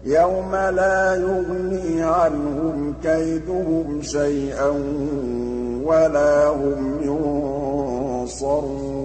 يَوْمَ لَا يُغْنِي عَنْهُمْ كَيْدُهُمْ شَيْئًا وَلَا هُمْ يُنصَرُونَ